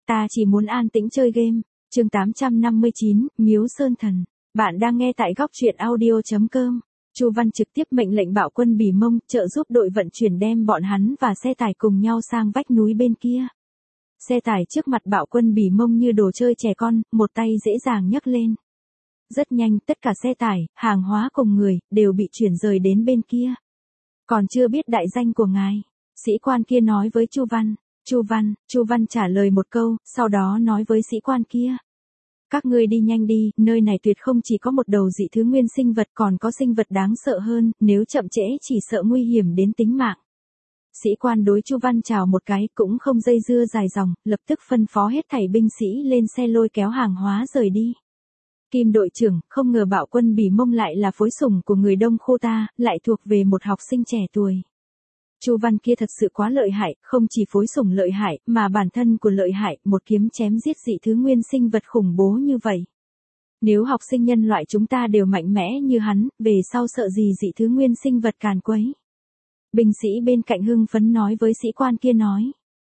Ta chỉ muốn an tĩnh chơi game. Chương 859, Miếu Sơn Thần. Bạn đang nghe tại góc truyện audio.com. Chu Văn trực tiếp mệnh lệnh bạo quân Bỉ Mông trợ giúp đội vận chuyển đem bọn hắn và xe tải cùng nhau sang vách núi bên kia. Xe tải trước mặt bạo quân Bỉ Mông như đồ chơi trẻ con, một tay dễ dàng nhấc lên. Rất nhanh tất cả xe tải, hàng hóa cùng người, đều bị chuyển rời đến bên kia. Còn chưa biết đại danh của ngài. Sĩ quan kia nói với Chu Văn. Chu Văn trả lời một câu, sau đó nói với sĩ quan kia. Các ngươi đi nhanh đi, nơi này tuyệt không chỉ có một đầu dị thứ nguyên sinh vật còn có sinh vật đáng sợ hơn, nếu chậm trễ chỉ sợ nguy hiểm đến tính mạng. Sĩ quan đối Chu Văn chào một cái, cũng không dây dưa dài dòng, lập tức phân phó hết thảy binh sĩ lên xe lôi kéo hàng hóa rời đi. Kim đội trưởng, không ngờ bạo quân Bỉ Mông lại là phối sủng của người Đông Khô ta, lại thuộc về một học sinh trẻ tuổi. Chu Văn kia thật sự quá lợi hại, không chỉ phối sủng lợi hại, mà bản thân của lợi hại, một kiếm chém giết dị thứ nguyên sinh vật khủng bố như vậy. Nếu học sinh nhân loại chúng ta đều mạnh mẽ như hắn, về sau sợ gì dị thứ nguyên sinh vật càn quấy. Binh sĩ bên cạnh hưng phấn nói với sĩ quan kia nói.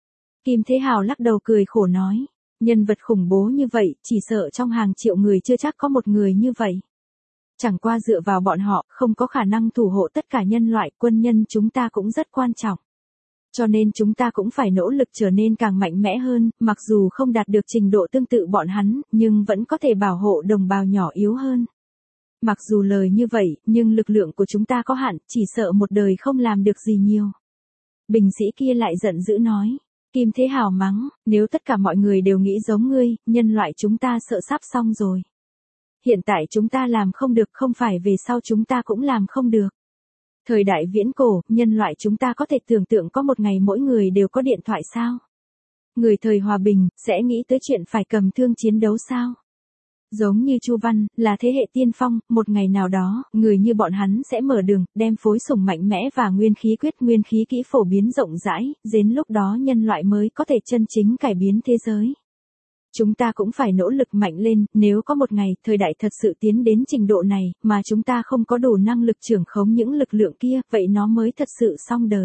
Kim Thế Hào lắc đầu cười khổ nói. Nhân vật khủng bố như vậy, chỉ sợ trong hàng triệu người chưa chắc có một người như vậy. Chẳng qua dựa vào bọn họ, không có khả năng thủ hộ tất cả nhân loại, quân nhân chúng ta cũng rất quan trọng. Cho nên chúng ta cũng phải nỗ lực trở nên càng mạnh mẽ hơn, mặc dù không đạt được trình độ tương tự bọn hắn, nhưng vẫn có thể bảo hộ đồng bào nhỏ yếu hơn. Mặc dù lời như vậy, nhưng lực lượng của chúng ta có hạn, chỉ sợ một đời không làm được gì nhiều. Binh sĩ kia lại giận dữ nói. Kim Thế Hào mắng, nếu tất cả mọi người đều nghĩ giống ngươi, nhân loại chúng ta sợ sắp xong rồi. Hiện tại chúng ta làm không được, không phải về sau chúng ta cũng làm không được. Thời đại viễn cổ, nhân loại chúng ta có thể tưởng tượng có một ngày mỗi người đều có điện thoại sao? Người thời hòa bình, sẽ nghĩ tới chuyện phải cầm thương chiến đấu sao? Giống như Chu Văn, là thế hệ tiên phong, một ngày nào đó, người như bọn hắn sẽ mở đường, đem phối sủng mạnh mẽ và nguyên khí kỹ phổ biến rộng rãi, đến lúc đó nhân loại mới có thể chân chính cải biến thế giới. Chúng ta cũng phải nỗ lực mạnh lên, nếu có một ngày, thời đại thật sự tiến đến trình độ này, mà chúng ta không có đủ năng lực trưởng khống những lực lượng kia, vậy nó mới thật sự xong đời.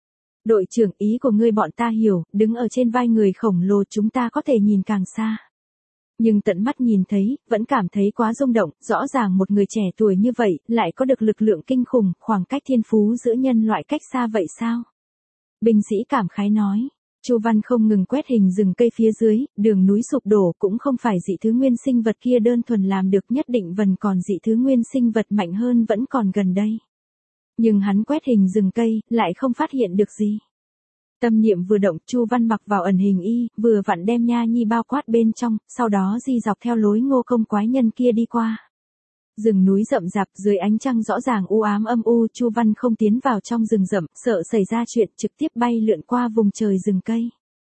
Đội trưởng, ý của ngươi bọn ta hiểu, đứng ở trên vai người khổng lồ chúng ta có thể nhìn càng xa. Nhưng tận mắt nhìn thấy, vẫn cảm thấy quá rung động, rõ ràng một người trẻ tuổi như vậy, lại có được lực lượng kinh khủng, khoảng cách thiên phú giữa nhân loại cách xa vậy sao? Binh sĩ cảm khái nói. Chu Văn không ngừng quét hình rừng cây phía dưới, đường núi sụp đổ cũng không phải dị thứ nguyên sinh vật kia đơn thuần làm được, nhất định vẫn còn dị thứ nguyên sinh vật mạnh hơn vẫn còn gần đây. Nhưng hắn quét hình rừng cây, lại không phát hiện được gì. Tâm niệm vừa động, Chu Văn mặc vào ẩn hình y, vừa vặn đem Nha Nhi bao quát bên trong, sau đó di dọc theo lối Ngô Công quái nhân kia đi qua. Rừng núi rậm rạp, dưới ánh trăng rõ ràng u ám âm u, Chu Văn không tiến vào trong rừng rậm, sợ xảy ra chuyện, trực tiếp bay lượn qua vùng trời rừng cây.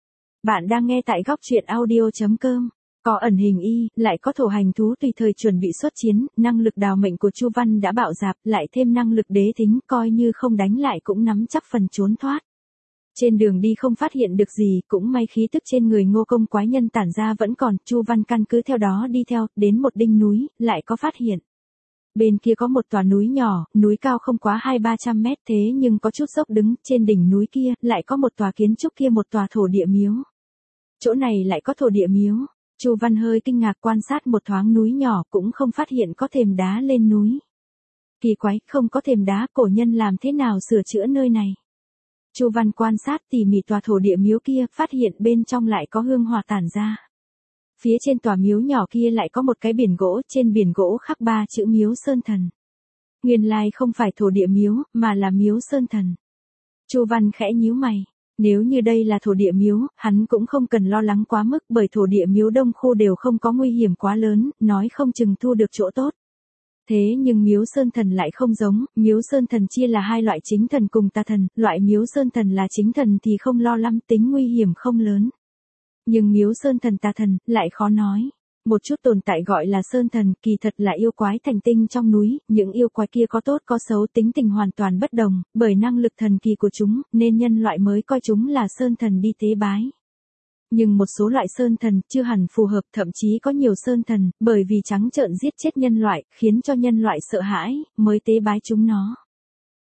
Bạn đang nghe tại góc truyện audio.com. Có ẩn hình y, lại có thổ hành thú tùy thời chuẩn bị xuất chiến, năng lực đào mệnh của Chu Văn đã bạo dạp, lại thêm năng lực đế thính, coi như không đánh lại cũng nắm chắc phần trốn thoát. Trên đường đi không phát hiện được gì, cũng may khí tức trên người Ngô Công quái nhân tản ra vẫn còn, Chu Văn căn cứ theo đó đi theo, đến một đỉnh núi, lại có phát hiện. Bên kia có một tòa núi nhỏ, núi cao không quá 200-300 mét thế nhưng có chút dốc đứng, trên đỉnh núi kia, lại có một tòa kiến trúc kia, một tòa thổ địa miếu. Chỗ này lại có thổ địa miếu. Chu Văn hơi kinh ngạc quan sát một thoáng núi nhỏ, cũng không phát hiện có thềm đá lên núi. Kỳ quái, không có thềm đá, cổ nhân làm thế nào sửa chữa nơi này? Chu Văn quan sát tỉ mỉ tòa thổ địa miếu kia, phát hiện bên trong lại có hương hỏa tản ra. Phía trên tòa miếu nhỏ kia lại có một cái biển gỗ, trên biển gỗ khắc 3 chữ Miếu Sơn Thần. Nguyên lai không phải thổ địa miếu, mà là Miếu Sơn Thần. Chu Văn khẽ nhíu mày. Nếu như đây là thổ địa miếu, hắn cũng không cần lo lắng quá mức, bởi thổ địa miếu Đông Khô đều không có nguy hiểm quá lớn, nói không chừng thu được chỗ tốt. Thế nhưng Miếu Sơn Thần lại không giống, Miếu Sơn Thần chia là hai loại chính thần cùng tà thần, loại Miếu Sơn Thần là chính thần thì không lo lắng, tính nguy hiểm không lớn. Nhưng Miếu Sơn Thần tà thần, lại khó nói. Một chút tồn tại gọi là Sơn Thần, kỳ thật là yêu quái thành tinh trong núi, những yêu quái kia có tốt có xấu, tính tình hoàn toàn bất đồng, bởi năng lực thần kỳ của chúng, nên nhân loại mới coi chúng là Sơn Thần đi tế bái. Nhưng một số loại Sơn Thần chưa hẳn phù hợp, thậm chí có nhiều Sơn Thần, bởi vì trắng trợn giết chết nhân loại, khiến cho nhân loại sợ hãi, mới tế bái chúng nó.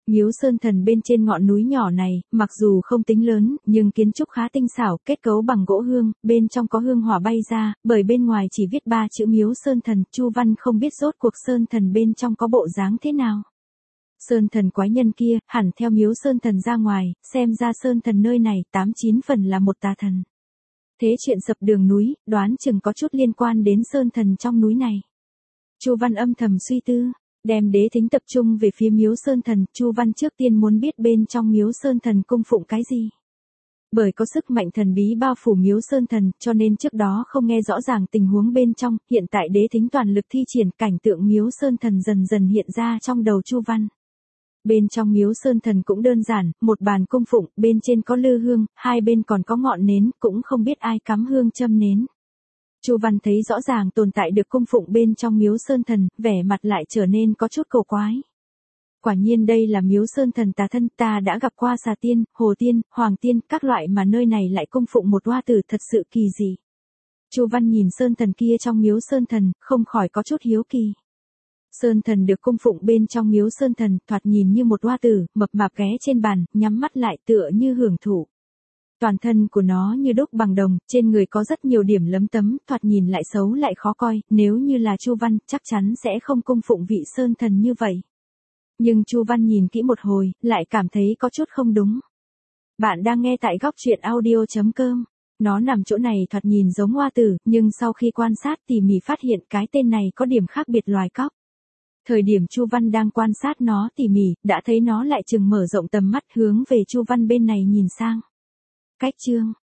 Miếu Sơn Thần bên trên ngọn núi nhỏ này, mặc dù không tính lớn, nhưng kiến trúc khá tinh xảo, kết cấu bằng gỗ hương, bên trong có hương hỏa bay ra, bởi bên ngoài chỉ viết 3 chữ Miếu Sơn Thần, Chu Văn không biết rốt cuộc Sơn Thần bên trong có bộ dáng thế nào. Sơn Thần quái nhân kia, hẳn theo Miếu Sơn Thần ra ngoài, xem ra Sơn Thần nơi này 89 phần là một tà thần. Thế chuyện sập đường núi, đoán chừng có chút liên quan đến Sơn Thần trong núi này. Chu Văn âm thầm suy tư. Đem đế thính tập trung về phía Miếu Sơn Thần, Chu Văn trước tiên muốn biết bên trong Miếu Sơn Thần cung phụng cái gì. Bởi có sức mạnh thần bí bao phủ Miếu Sơn Thần, cho nên trước đó không nghe rõ ràng tình huống bên trong, hiện tại đế thính toàn lực thi triển cảnh tượng Miếu Sơn Thần dần dần hiện ra trong đầu Chu Văn. Bên trong Miếu Sơn Thần cũng đơn giản, một bàn cung phụng, bên trên có lư hương, hai bên còn có ngọn nến, cũng không biết ai cắm hương châm nến. Chu Văn thấy rõ ràng tồn tại được cung phụng bên trong Miếu Sơn Thần, vẻ mặt lại trở nên có chút cổ quái. Quả nhiên đây là Miếu Sơn Thần tà thân, ta đã gặp qua xà tiên, hồ tiên, hoàng tiên, các loại mà nơi này lại cung phụng một oa tử, thật sự kỳ dị. Chu Văn nhìn Sơn Thần kia trong Miếu Sơn Thần, không khỏi có chút hiếu kỳ. Sơn Thần được cung phụng bên trong Miếu Sơn Thần, thoạt nhìn như một oa tử, mập mạp ghé trên bàn, nhắm mắt lại tựa như hưởng thụ. Toàn thân của nó như đúc bằng đồng, trên người có rất nhiều điểm lấm tấm, thoạt nhìn lại xấu lại khó coi, nếu như là Chu Văn, chắc chắn sẽ không cung phụng vị Sơn Thần như vậy. Nhưng Chu Văn nhìn kỹ một hồi, lại cảm thấy có chút không đúng. Bạn đang nghe tại góc truyện audio.com. Nó nằm chỗ này thoạt nhìn giống oa tử, nhưng sau khi quan sát tỉ mỉ phát hiện cái tên này có điểm khác biệt loài cóc. Thời điểm Chu Văn đang quan sát nó tỉ mỉ, đã thấy nó lại chừng mở rộng tầm mắt hướng về Chu Văn bên này nhìn sang. Cách chương